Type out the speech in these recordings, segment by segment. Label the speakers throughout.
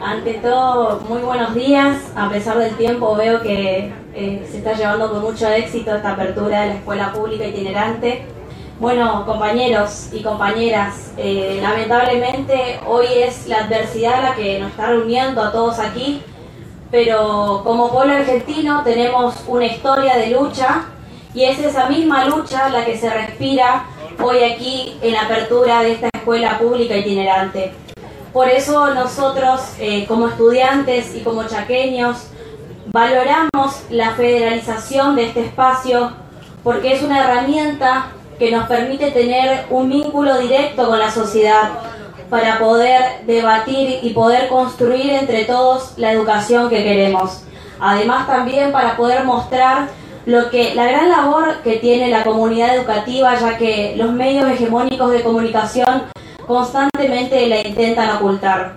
Speaker 1: Ante todo, muy buenos días. A pesar del tiempo, veo que se está llevando con mucho éxito esta apertura de la escuela pública itinerante. Bueno, compañeros y compañeras, lamentablemente hoy es la adversidad la que nos está reuniendo a todos aquí, pero como pueblo argentino tenemos una historia de lucha y es esa misma lucha la que se respira hoy aquí en la apertura de esta escuela pública itinerante. Por eso nosotros, como estudiantes y como chaqueños, valoramos la federalización de este espacio porque es una herramienta que nos permite tener un vínculo directo con la sociedad para poder debatir y poder construir entre todos la educación que queremos. Además también para poder mostrar la gran labor que tiene la comunidad educativa, ya que los medios hegemónicos de comunicación constantemente la intentan ocultar.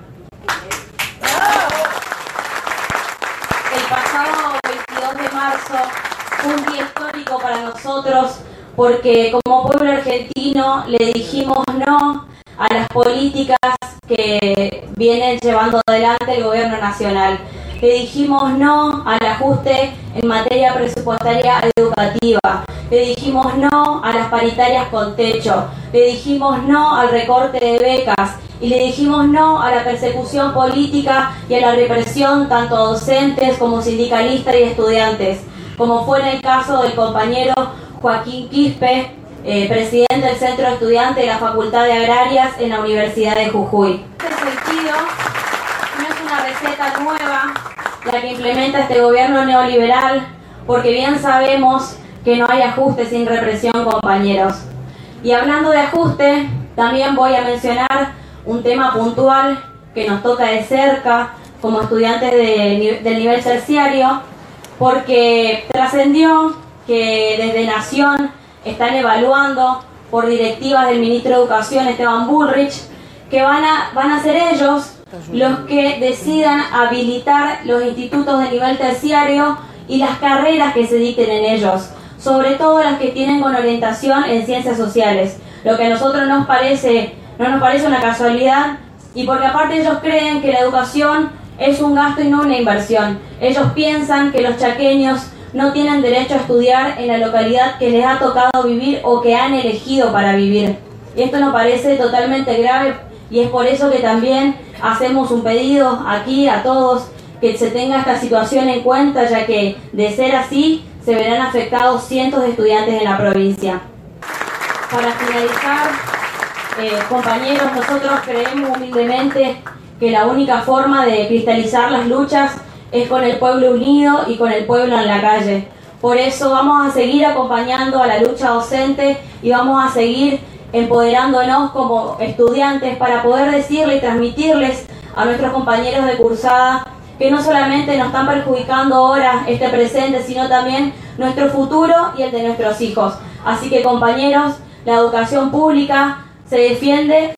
Speaker 1: El pasado 22 de marzo fue un día histórico para nosotros porque como pueblo argentino le dijimos no a las políticas que viene llevando adelante el gobierno nacional. Le dijimos no al ajuste en materia presupuestaria educativa. Le dijimos no a las paritarias con techo. Le dijimos no al recorte de becas. Y le dijimos no a la persecución política y a la represión tanto a docentes como sindicalistas y estudiantes, como fue en el caso del compañero Joaquín Quispe, presidente del Centro de Estudiantes de la Facultad de Agrarias en la Universidad de Jujuy. En este sentido, no es una receta nueva la que implementa este gobierno neoliberal, porque bien sabemos que no hay ajuste sin represión, compañeros. Y hablando de ajuste, también voy a mencionar un tema puntual que nos toca de cerca como estudiantes del nivel terciario, porque trascendió que desde Nación están evaluando por directivas del ministro de Educación, Esteban Bullrich, que van a ser ellos los que decidan habilitar los institutos de nivel terciario y las carreras que se dicten en ellos, sobre todo las que tienen con orientación en ciencias sociales, lo que a nosotros no nos parece una casualidad, y porque aparte ellos creen que la educación es un gasto y no una inversión. Ellos piensan que los chaqueños no tienen derecho a estudiar en la localidad que les ha tocado vivir o que han elegido para vivir. Y esto nos parece totalmente grave y es por eso que también hacemos un pedido aquí a todos que se tenga esta situación en cuenta, ya que de ser así se verán afectados cientos de estudiantes en la provincia. Para finalizar, compañeros, nosotros creemos humildemente que la única forma de cristalizar las luchas es con el pueblo unido y con el pueblo en la calle. Por eso vamos a seguir acompañando a la lucha docente y vamos a seguir empoderándonos como estudiantes para poder decirle y transmitirles a nuestros compañeros de cursada que no solamente nos están perjudicando ahora este presente, sino también nuestro futuro y el de nuestros hijos. Así que, compañeros, la educación pública se defiende